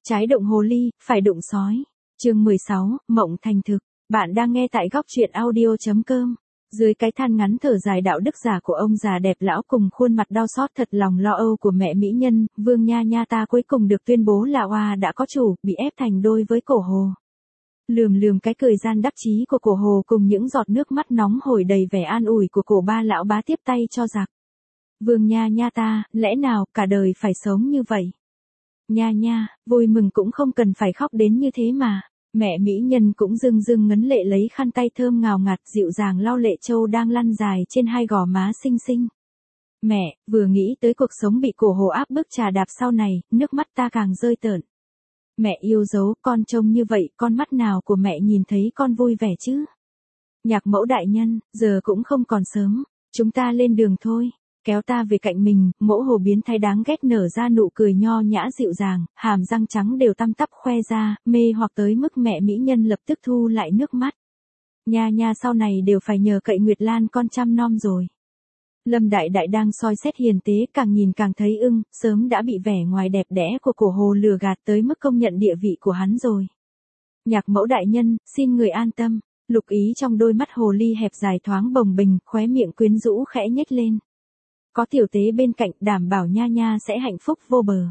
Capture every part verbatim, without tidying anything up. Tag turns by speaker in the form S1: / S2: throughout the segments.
S1: Trái đụng hồ ly, phải đụng sói. Chương mười sáu, mộng thành thực. Bạn đang nghe tại góc truyện audio chấm com. Dưới cái than ngắn thở dài đạo đức giả của ông già đẹp lão cùng khuôn mặt đau xót thật lòng lo âu của mẹ mỹ nhân, Vương Nha Nha ta cuối cùng được tuyên bố là oa đã có chủ, bị ép thành đôi với Cổ Hồ. Lườm lườm cái cười gian đắc chí của Cổ Hồ cùng những giọt nước mắt nóng hổi đầy vẻ an ủi của Cổ ba lão bá tiếp tay cho giặc. Vương Nha Nha ta, lẽ nào cả đời phải sống như vậy? Nha Nha, vui mừng cũng không cần phải khóc đến như thế mà. Mẹ mỹ nhân cũng rưng rưng ngấn lệ lấy khăn tay thơm ngào ngạt dịu dàng lau lệ trâu đang lăn dài trên hai gò má xinh xinh. Mẹ, vừa nghĩ tới cuộc sống bị Cổ Hồ áp bức trà đạp sau này, nước mắt ta càng rơi tợn. Mẹ yêu dấu, con trông như vậy, con mắt nào của mẹ nhìn thấy con vui vẻ chứ? Nhạc mẫu đại nhân, giờ cũng không còn sớm, chúng ta lên đường thôi. Kéo ta về cạnh mình, Mẫu Hồ biến thái đáng ghét nở ra nụ cười nho nhã dịu dàng, hàm răng trắng đều tăm tắp khoe ra, mê hoặc tới mức mẹ mỹ nhân lập tức thu lại nước mắt. Nha Nha sau này đều phải nhờ cậy Nguyệt Lan con chăm nom rồi. Lâm Đại Đại đang soi xét hiền tế càng nhìn càng thấy ưng, sớm đã bị vẻ ngoài đẹp đẽ của Cổ Hồ lừa gạt tới mức công nhận địa vị của hắn rồi. Nhạc mẫu đại nhân, xin người an tâm, lục ý trong đôi mắt hồ ly hẹp dài thoáng bồng bềnh, khóe miệng quyến rũ khẽ nhếch lên. Có tiểu tế bên cạnh đảm bảo Nha Nha sẽ hạnh phúc vô bờ.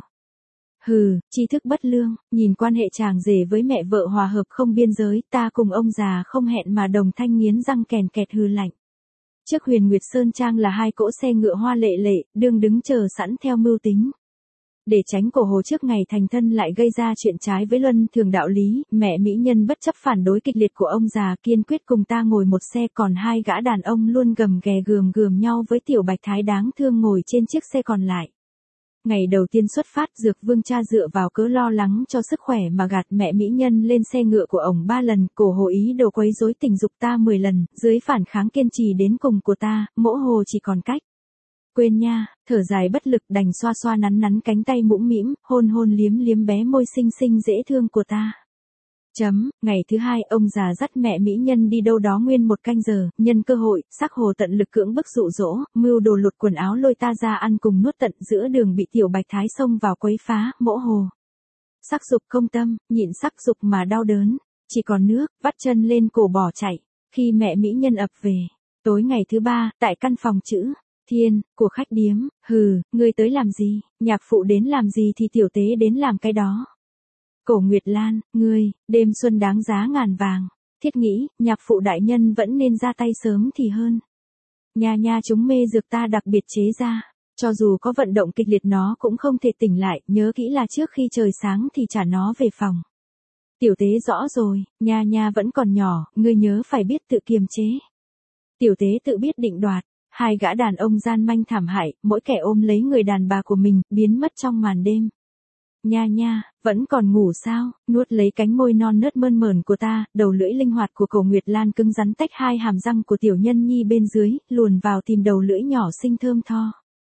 S1: Hừ, tri thức bất lương, nhìn quan hệ chàng rể với mẹ vợ hòa hợp không biên giới, ta cùng ông già không hẹn mà đồng thanh nghiến răng kèn kẹt hừ lạnh. Trước Huyền Nguyệt Sơn Trang là hai cỗ xe ngựa hoa lệ lệ, đương đứng chờ sẵn theo mưu tính. Để tránh Cổ Hồ trước ngày thành thân lại gây ra chuyện trái với luân thường đạo lý, mẹ mỹ nhân bất chấp phản đối kịch liệt của ông già kiên quyết cùng ta ngồi một xe, còn hai gã đàn ông luôn gầm ghè gườm gườm nhau với tiểu bạch thái đáng thương ngồi trên chiếc xe còn lại. Ngày đầu tiên xuất phát, Dược Vương cha dựa vào cớ lo lắng cho sức khỏe mà gạt mẹ mỹ nhân lên xe ngựa của ổng ba lần, Cổ Hồ ý đồ quấy rối tình dục ta mười lần, dưới phản kháng kiên trì đến cùng của ta, Mẫu Hồ chỉ còn cách quên nha, thở dài bất lực đành xoa xoa nắn nắn cánh tay mũm mĩm, hôn hôn liếm liếm bé môi xinh xinh dễ thương của ta. Chấm, ngày thứ hai ông già dắt mẹ mỹ nhân đi đâu đó nguyên một canh giờ, nhân cơ hội, Sắc Hồ tận lực cưỡng bức dụ dỗ, mưu đồ lột quần áo lôi ta ra ăn cùng nuốt tận, giữa đường bị tiểu bạch thái xông vào quấy phá, Mẫu Hồ. Sắc dục không tâm, nhịn sắc dục mà đau đớn, chỉ còn nước, vắt chân lên cổ bỏ chạy, khi mẹ mỹ nhân ập về. Tối ngày thứ ba, tại căn phòng chữ Thiên, của khách điếm, hừ, ngươi tới làm gì, nhạc phụ đến làm gì thì tiểu tế đến làm cái đó. Cổ Nguyệt Lan, ngươi, đêm xuân đáng giá ngàn vàng, thiết nghĩ, nhạc phụ đại nhân vẫn nên ra tay sớm thì hơn. Nha Nha chúng mê dược ta đặc biệt chế ra, cho dù có vận động kịch liệt nó cũng không thể tỉnh lại, nhớ kỹ là trước khi trời sáng thì trả nó về phòng. Tiểu tế rõ rồi, Nha Nha vẫn còn nhỏ, ngươi nhớ phải biết tự kiềm chế. Tiểu tế tự biết định đoạt. Hai gã đàn ông gian manh thảm hại, mỗi kẻ ôm lấy người đàn bà của mình, biến mất trong màn đêm. Nha Nha, vẫn còn ngủ sao, nuốt lấy cánh môi non nớt mơn mởn của ta, đầu lưỡi linh hoạt của Cổ Nguyệt Lan cứng rắn tách hai hàm răng của tiểu nhân nhi bên dưới, luồn vào tìm đầu lưỡi nhỏ xinh thơm tho.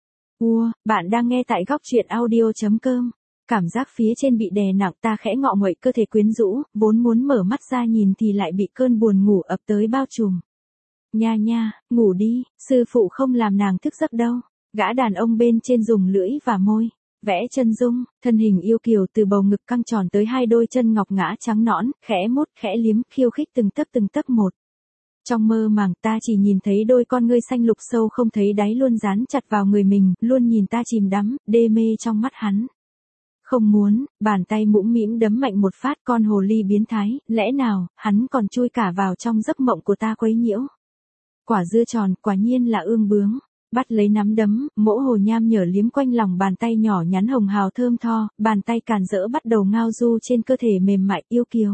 S1: Ua, bạn đang nghe tại góc truyện audio chấm com. Cảm giác phía trên bị đè nặng ta khẽ ngọ nguậy cơ thể quyến rũ, vốn muốn mở mắt ra nhìn thì lại bị cơn buồn ngủ ập tới bao trùm. Nha Nha, ngủ đi, sư phụ không làm nàng thức giấc đâu. Gã đàn ông bên trên dùng lưỡi và môi, vẽ chân dung, thân hình yêu kiều từ bầu ngực căng tròn tới hai đôi chân ngọc ngã trắng nõn, khẽ mút khẽ liếm, khiêu khích từng tấc từng tấc một. Trong mơ màng ta chỉ nhìn thấy đôi con ngươi xanh lục sâu không thấy đáy luôn dán chặt vào người mình, luôn nhìn ta chìm đắm, đê mê trong mắt hắn. Không muốn, bàn tay mũm mĩm đấm mạnh một phát, con hồ ly biến thái, lẽ nào, hắn còn chui cả vào trong giấc mộng của ta quấy nhiễu. Quả dưa tròn, quả nhiên là ương bướng. Bắt lấy nắm đấm, Mẫu Hồ nham nhở liếm quanh lòng bàn tay nhỏ nhắn hồng hào thơm tho, bàn tay càn rỡ bắt đầu ngao du trên cơ thể mềm mại yêu kiều.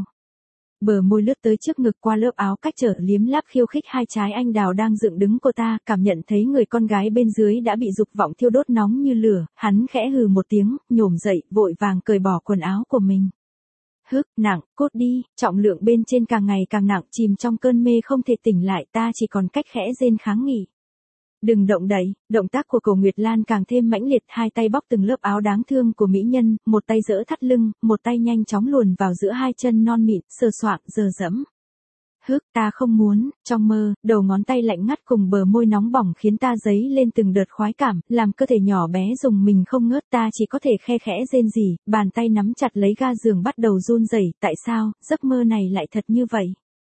S1: Bờ môi lướt tới trước ngực qua lớp áo cách trở liếm láp khiêu khích hai trái anh đào đang dựng đứng của ta, cảm nhận thấy người con gái bên dưới đã bị dục vọng thiêu đốt nóng như lửa, hắn khẽ hừ một tiếng, nhổm dậy, vội vàng cởi bỏ quần áo của mình. Hức, nặng, cốt đi, trọng lượng bên trên càng ngày càng nặng, chìm trong cơn mê không thể tỉnh lại, ta chỉ còn cách khẽ rên kháng nghị. Đừng động đậy, động tác của Cổ Nguyệt Lan càng thêm mãnh liệt, hai tay bóc từng lớp áo đáng thương của mỹ nhân, một tay giỡ thắt lưng, một tay nhanh chóng luồn vào giữa hai chân non mịn, sờ soạng, dờ dẫm. Hức, ta không muốn, trong mơ, đầu ngón tay lạnh ngắt cùng bờ môi nóng bỏng khiến ta dấy lên từng đợt khoái cảm, làm cơ thể nhỏ bé dùng mình không ngớt, ta chỉ có thể khe khẽ rên rỉ, bàn tay nắm chặt lấy ga giường bắt đầu run rẩy, tại sao, giấc mơ này lại thật như vậy?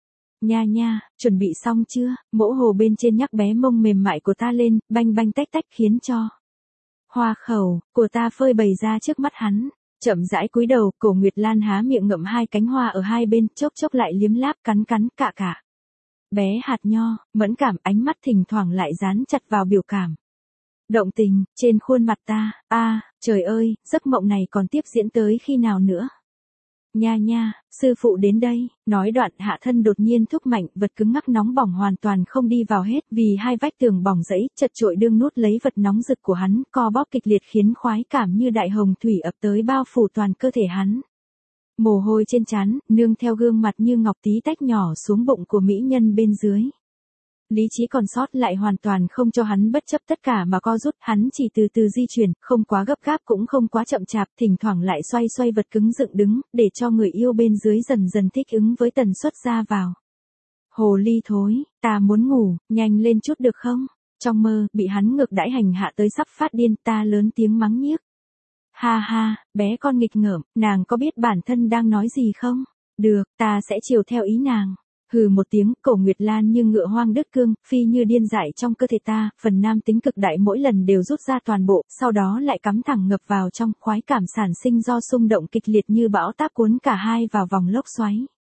S1: Nha nha, chuẩn bị xong chưa? Mỗ hồ bên trên nhắc bé mông mềm mại của ta lên, banh banh tách tách khiến cho hoa khẩu của ta phơi bày ra trước mắt hắn. Chậm rãi cúi đầu, Cổ Nguyệt Lan há miệng ngậm hai cánh hoa ở hai bên, chốc chốc lại liếm láp cắn cắn cạ cạ. Bé hạt nho, mẫn cảm, ánh mắt thỉnh thoảng lại dán chặt vào biểu cảm. Động tình, trên khuôn mặt ta, a, à, trời ơi, giấc mộng này còn tiếp diễn tới khi nào nữa? Nha nha, sư phụ đến đây, nói đoạn hạ thân đột nhiên thúc mạnh, vật cứng ngắc nóng bỏng hoàn toàn không đi vào hết, vì hai vách tường bỏng rẫy, chật chội đương nuốt lấy vật nóng rực của hắn, co bóp kịch liệt khiến khoái cảm như đại hồng thủy ập tới bao phủ toàn cơ thể hắn. Mồ hôi trên trán, nương theo gương mặt như ngọc tí tách nhỏ xuống bụng của mỹ nhân bên dưới. Lý trí còn sót lại hoàn toàn không cho hắn bất chấp tất cả mà co rút, hắn chỉ từ từ di chuyển, không quá gấp gáp cũng không quá chậm chạp, thỉnh thoảng lại xoay xoay vật cứng dựng đứng, để cho người yêu bên dưới dần dần thích ứng với tần suất ra vào. Hồ ly thối, ta muốn ngủ, nhanh lên chút được không? Trong mơ, bị hắn ngược đãi hành hạ tới sắp phát điên, ta lớn tiếng mắng nhiếc. Ha ha, bé con nghịch ngợm, nàng có biết bản thân đang nói gì không? Được, ta sẽ chiều theo ý nàng. Hừ một tiếng, Cổ Nguyệt Lan như ngựa hoang đứt cương, phi như điên dại trong cơ thể ta, phần nam tính cực đại mỗi lần đều rút ra toàn bộ, sau đó lại cắm thẳng ngập vào trong, khoái cảm sản sinh do xung động kịch liệt như bão táp cuốn cả hai vào vòng lốc xoáy.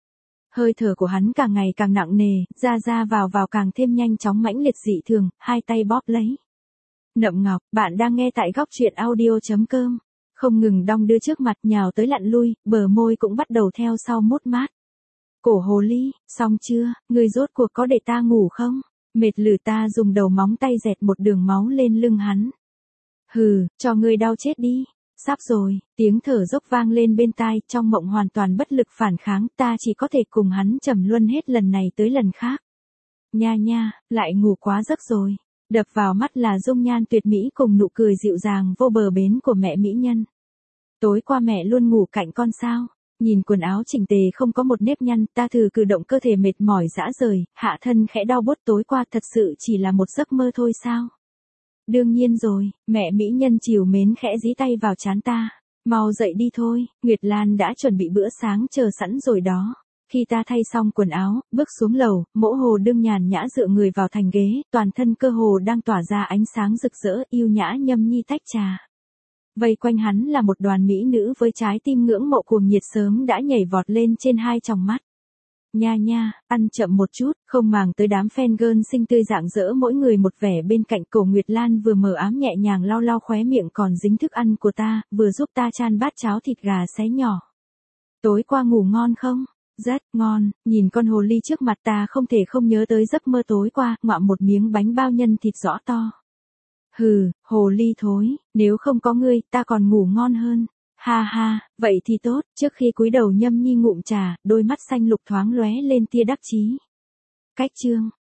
S1: Hơi thở của hắn càng ngày càng nặng nề, ra ra vào vào càng thêm nhanh chóng mãnh liệt dị thường, hai tay bóp lấy. Nậm Ngọc, bạn đang nghe tại góc truyện audio chấm com, không ngừng đong đưa trước mặt nhào tới lặn lui, bờ môi cũng bắt đầu theo sau mốt mát. Cổ hồ ly, xong chưa, ngươi rốt cuộc có để ta ngủ không? Mệt lử ta dùng đầu móng tay dẹt một đường máu lên lưng hắn. Hừ, cho ngươi đau chết đi. Sắp rồi, tiếng thở dốc vang lên bên tai, trong mộng hoàn toàn bất lực phản kháng, ta chỉ có thể cùng hắn trầm luân hết lần này tới lần khác. Nha nha, lại ngủ quá giấc rồi. Đập vào mắt là dung nhan tuyệt mỹ cùng nụ cười dịu dàng vô bờ bến của mẹ mỹ nhân. Tối qua mẹ luôn ngủ cạnh con sao? Nhìn quần áo chỉnh tề không có một nếp nhăn, ta thử cử động cơ thể mệt mỏi rã rời, hạ thân khẽ đau buốt, tối qua thật sự chỉ là một giấc mơ thôi sao? Đương nhiên rồi, mẹ mỹ nhân trìu mến khẽ dí tay vào trán ta. Mau dậy đi thôi, Nguyệt Lan đã chuẩn bị bữa sáng chờ sẵn rồi đó. Khi ta thay xong quần áo, bước xuống lầu, Mỗ Hồ đương nhàn nhã dựa người vào thành ghế, toàn thân cơ hồ đang tỏa ra ánh sáng rực rỡ, yêu nhã nhâm nhi tách trà. Vây quanh hắn là một đoàn mỹ nữ với trái tim ngưỡng mộ cuồng nhiệt sớm đã nhảy vọt lên trên hai tròng mắt. Nha nha, ăn chậm một chút, không màng tới đám fan girl xinh tươi rạng rỡ mỗi người một vẻ bên cạnh. Cổ Nguyệt Lan vừa mờ ám nhẹ nhàng lau lau khóe miệng còn dính thức ăn của ta, vừa giúp ta chan bát cháo thịt gà xé nhỏ. Tối qua ngủ ngon không? Rất ngon, nhìn con hồ ly trước mặt ta không thể không nhớ tới giấc mơ tối qua, ngoạm một miếng bánh bao nhân thịt rõ to. Hừ, hồ ly thối, nếu không có ngươi, ta còn ngủ ngon hơn. Ha ha, vậy thì tốt, trước khi cúi đầu nhâm nhi ngụm trà, đôi mắt xanh lục thoáng lóe lên tia đắc chí. Cách chương,